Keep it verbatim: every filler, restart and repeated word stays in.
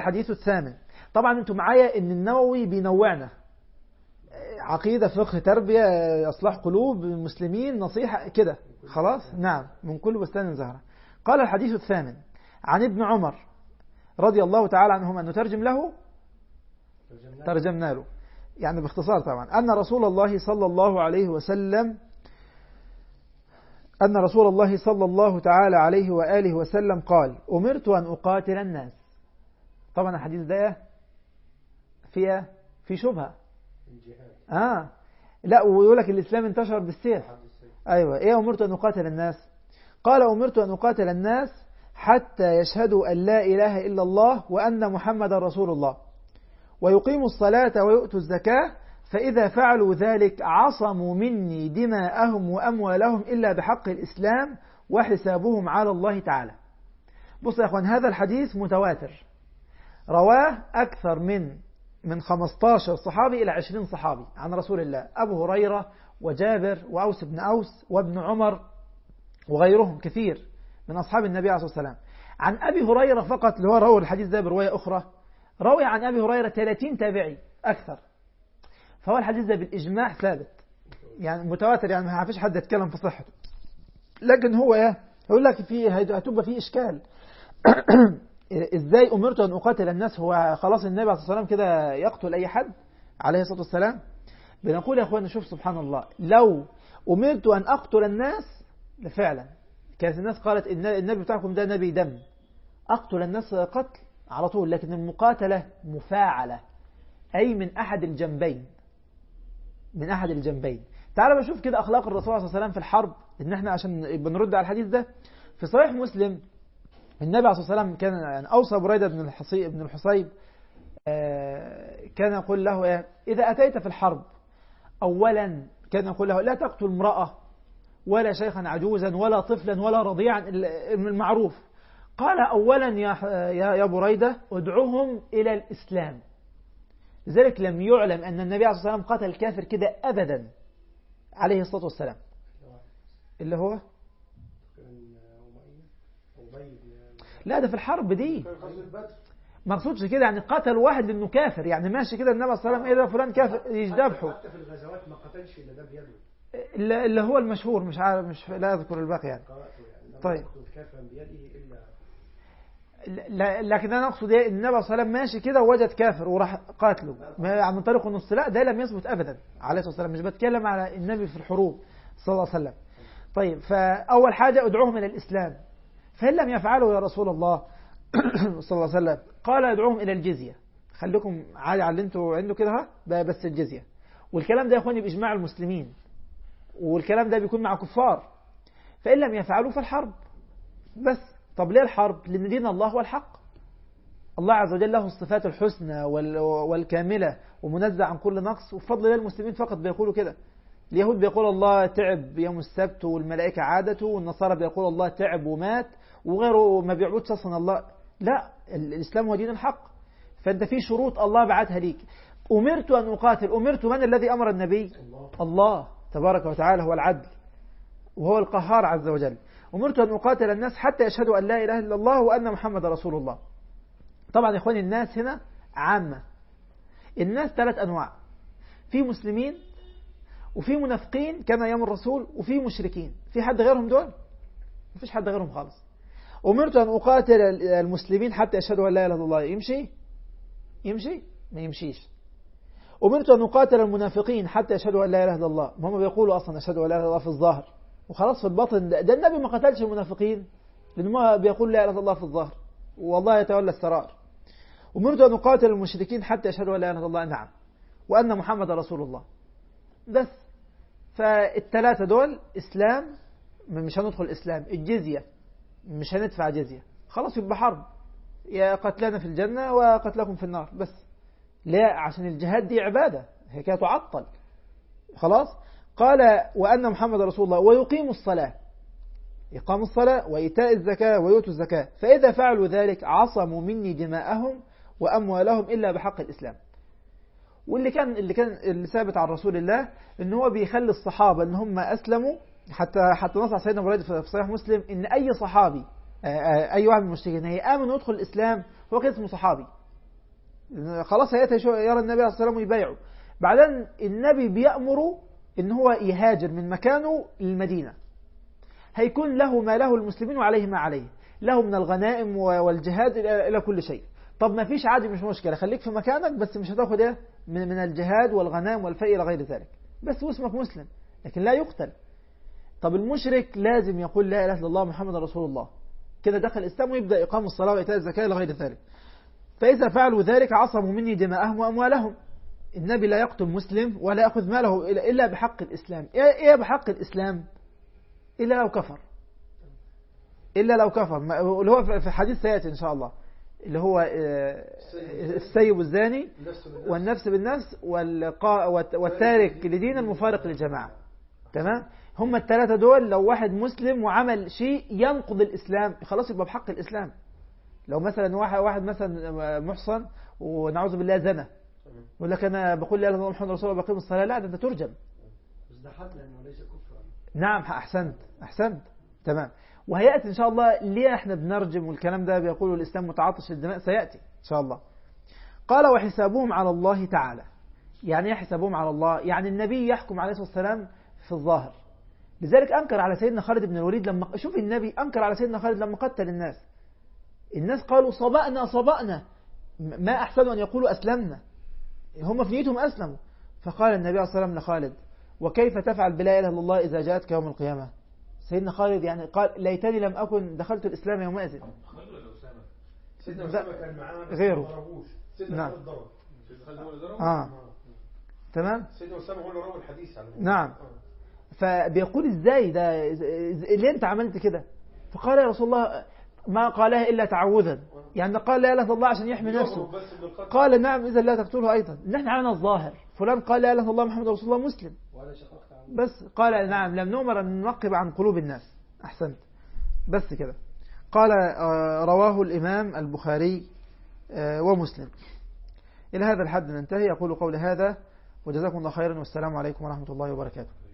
الحديث الثامن. طبعا انتم معايا ان النووي بينوعنا عقيدة فقه تربية اصلاح قلوب المسلمين نصيحة كده خلاص. نعم من كل بستان زهرة. قال الحديث الثامن عن ابن عمر رضي الله تعالى عنهما. نترجم له ترجمنا له يعني باختصار طبعا. أن رسول الله صلى الله عليه وسلم أن رسول الله صلى الله تعالى عليه وآله وسلم قال أمرت أن أقاتل الناس. طبعا الحديث ده فيها في شبهة آه لا ويقول لك الإسلام انتشر بالسيف. أيوة إيه أمرت أن أقاتل الناس؟ قال أمرت أن أقاتل الناس حتى يشهدوا أن لا إله إلا الله وأن محمد رسول الله ويقيموا الصلاة ويؤتوا الزكاة فإذا فعلوا ذلك عصموا مني دماءهم وأموالهم إلا بحق الإسلام وحسابهم على الله تعالى. بص يا أخوان هذا الحديث متواتر رواه أكثر من من خمستاشر صحابي إلى عشرين صحابي عن رسول الله. أبو هريرة وجابر وأوس بن أوس وابن عمر وغيرهم كثير من أصحاب النبي عليه الصلاة والسلام. عن أبي هريرة فقط اللي هو روى الحديث ده برواية أخرى روي عن أبي هريرة ثلاثين تابعي أكثر. فهو الحديث ده بالإجماع ثابت يعني متواتر يعني ما فيش حد يتكلم في صحته. لكن هو ايه يقول لك فيه هتبقى فيه إشكال إزاي أمرت أن أقاتل الناس؟ هو خلاص النبي عليه الصلاة والسلام كده يقتل أي حد عليه الصلاة والسلام؟ بنقول يا أخوانا شوف سبحان الله لو أمرت أن أقتل الناس فعلا كانت الناس قالت إن النبي بتاعكم ده نبي دم أقتل الناس قتل على طول. لكن المقاتلة مفاعلة أي من أحد الجنبين من أحد الجنبين. تعال بشوف كده أخلاق الرسول صلى الله عليه وسلم في الحرب إن إحنا عشان بنرد على الحديث ده. في صحيح مسلم النبي عليه الصلاة والسلام كان يعني أوصى بريدة بن الحصيب بن الحصيب كان يقول له إيه إذا أتيت في الحرب أولا كان يقول له لا تقتل امرأة ولا شيخا عجوزا ولا طفلا ولا رضيعا المعروف. قال أولا يا يا بريدة ادعوهم إلى الإسلام. لذلك لم يعلم أن النبي عليه الصلاة والسلام قتل الكافر كده أبدا عليه الصلاة والسلام. اللي هو لا ده في الحرب دي ما اقصدش كده يعني قتل واحد لأنه كافر يعني ماشي كده النبي صلى الله عليه وسلم إيه ده فلان كافر يذبحه. حتى في الغزوات ما قتلش إلا ده بيده اللي هو المشهور مش عارف مش لا أذكر الباقي يعني. طيب لكن أنا أقصد إيه النبي صلى الله عليه وسلم ماشي كده ووجد كافر وراح قاتله عن طريق النص لا ده لم يثبت أبدا عليه الصلاة والسلام. مش بتكلم على النبي في الحروب صلى الله عليه وسلم. طيب فأول حاجة ادعوهم إلى الإسلام فإن لم يفعلوا يا رسول الله صلى الله عليه وسلم قال ادعوهم إلى الجزية. خليكم عالي على اللي انتوا عنده كده ها بس الجزية. والكلام ده يا اخواني بإجماع المسلمين والكلام ده بيكون مع كفار. فإن لم يفعلوا فالحرب بس. طب ليه الحرب؟ لأن دين الله هو الحق. الله عز وجل له الصفات الحسنى والكاملة ومنزع عن كل نقص وبفضل الله المسلمين فقط بيقولوا كده. اليهود بيقول الله تعب يوم السبت والملائكة عادته والنصارى بيقول الله تعب ومات وغيره ما بيعبدش أصلا الله. لا الإسلام هو دين الحق. فأنت في شروط الله بعتها ليك. أمرت أن أقاتل. أمرت من الذي أمر النبي؟ الله, الله تبارك وتعالى هو العدل وهو القهار عز وجل. أمرت أن أقاتل الناس حتى يشهدوا أن لا إله إلا الله وأن محمد رسول الله. طبعا يا إخواني الناس هنا عامة. الناس ثلاث أنواع في مسلمين وفي منافقين كما أيام الرسول وفي مشركين. في حد غيرهم دول؟ مفيش حد غيرهم خالص. أمرت أن أقاتل المسلمين حتى يشهدوا أن لا إله إلا الله. يمشي؟ يمشي؟ ما يمشيش. أمرت أن أقاتل المنافقين حتى يشهدوا أن لا إله إلا الله. هم بيقولوا أصلا يشهدوا أن لا إله إلا الله في الظاهر وخلاص في الباطن. ده, ده النبي ما قتلش المنافقين لأنه بيقول لا إله إلا الله في الظاهر والله يتولى السرائر. أمرت أن أقاتل المشركين حتى يشهدوا أن لا إله إلا الله نعم وأن محمد رسول الله. بس فالثلاثة دول إسلام مش هندخل إسلام. الجزية مش هندفع جزية خلاص يبقى حرب يا قتلنا في الجنة وقتلكم في النار. بس لا عشان الجهاد دي عبادة هي كانت تعطل خلاص. قال وأن محمد رسول الله ويقيم الصلاة إقام الصلاة وإيتاء الزكاة ويؤتوا الزكاة فإذا فعلوا ذلك عصموا مني دماءهم وأموالهم إلا بحق الإسلام. واللي كان اللي كان اللي ثابت عن رسول الله إن هو بيخلي الصحابة إن هم أسلموا حتى حتى نص على سيدنا بريدة في صحيح مسلم إن أي صحابي أي واحد من المشركين هيآمن ويدخل الإسلام هو كده اسمه صحابي خلاص هيأتي يرى النبي عليه الصلاة والسلام ويبايعه. بعدين النبي بيأمره إن هو يهاجر من مكانه للمدينة، هيكون له ما له المسلمين وعليه ما عليه، له من الغنائم والجهاد إلى كل شيء. طب ما فيش عادي، مش مشكلة، خليك في مكانك بس مش هتاخد ايه من من الجهاد والغنائم والفيء إلى غير ذلك، بس واسمك مسلم لكن لا يقتل. طب المشرك لازم يقول لا إله إلا الله محمد رسول الله، كده دخل الإسلام ويبدأ إقام الصلاة وإيتاء الزكاة إلى غير ذلك. فإذا فعلوا ذلك عصموا مني دماءهم وأموالهم. النبي لا يقتل مسلم ولا يأخذ ماله إلا بحق الإسلام. إيه بحق الإسلام؟ إلا لو كفر، إلا لو كفر، اللي هو في حديث سيأتي إن شاء الله، اللي هو السيب والزاني والنفس بالنفس والتارك لدين المفارق للجماعة. تمام؟ هم الثلاثة دول لو واحد مسلم وعمل شيء ينقض الإسلام خلاص يبقى بحق الإسلام. لو مثلا واحد واحد مثلا محصن ونعوذ بالله زنا، يقول لك أنا بقول لا إله إلا الله محمد رسول الله بقيم الصلاة، لا ده أنت ترجم. بس ده حد لأنه ليس كفرا. نعم أحسنت أحسنت تمام. وهيأتي إن شاء الله ليه احنا بنرجم والكلام ده بيقولوا الإسلام متعطش للدماء، سيأتي إن شاء الله. قال وحسابهم على الله تعالى. يعني ايه حسابهم على الله؟ يعني النبي يحكم عليه الصلاة والسلام في الظاهر. لذلك أنكر على سيدنا خالد بن الوليد لما شوف النبي أنكر على سيدنا خالد لما قتل الناس. الناس قالوا صبأنا صبأنا، ما أحسن أن يقولوا أسلمنا، هم في نيتهم أسلموا. فقال النبي عليه الصلاة والسلام لخالد وكيف تفعل بلا إله إلا الله إذا جاءتك يوم القيامة؟ سيدنا خالد يعني قال ليتني لم أكن دخلت الإسلام يومئذ. سيدنا أسامة كان معاه غيره. نعم. آه. تمام. سيدنا أسامة هو اللي روى الحديث على نعم. فبيقول ازاي ده، ليه انت عملت كده؟ فقال يا رسول الله ما قالها إلا تعوذا، يعني قال لا إله إلا الله عشان يحمي نفسه. قال نعم إذا لا تقتله أيضا. نحن عنا الظاهر، فلان قال لا إله إلا الله محمد رسول الله مسلم، بس قال نعم لم نؤمر أن ننقب عن قلوب الناس. أحسنت، بس كده. قال رواه الإمام البخاري ومسلم. إلى هذا الحد ننتهي. أقول قولي هذا وجزاكم الله خيرا والسلام عليكم ورحمة الله وبركاته.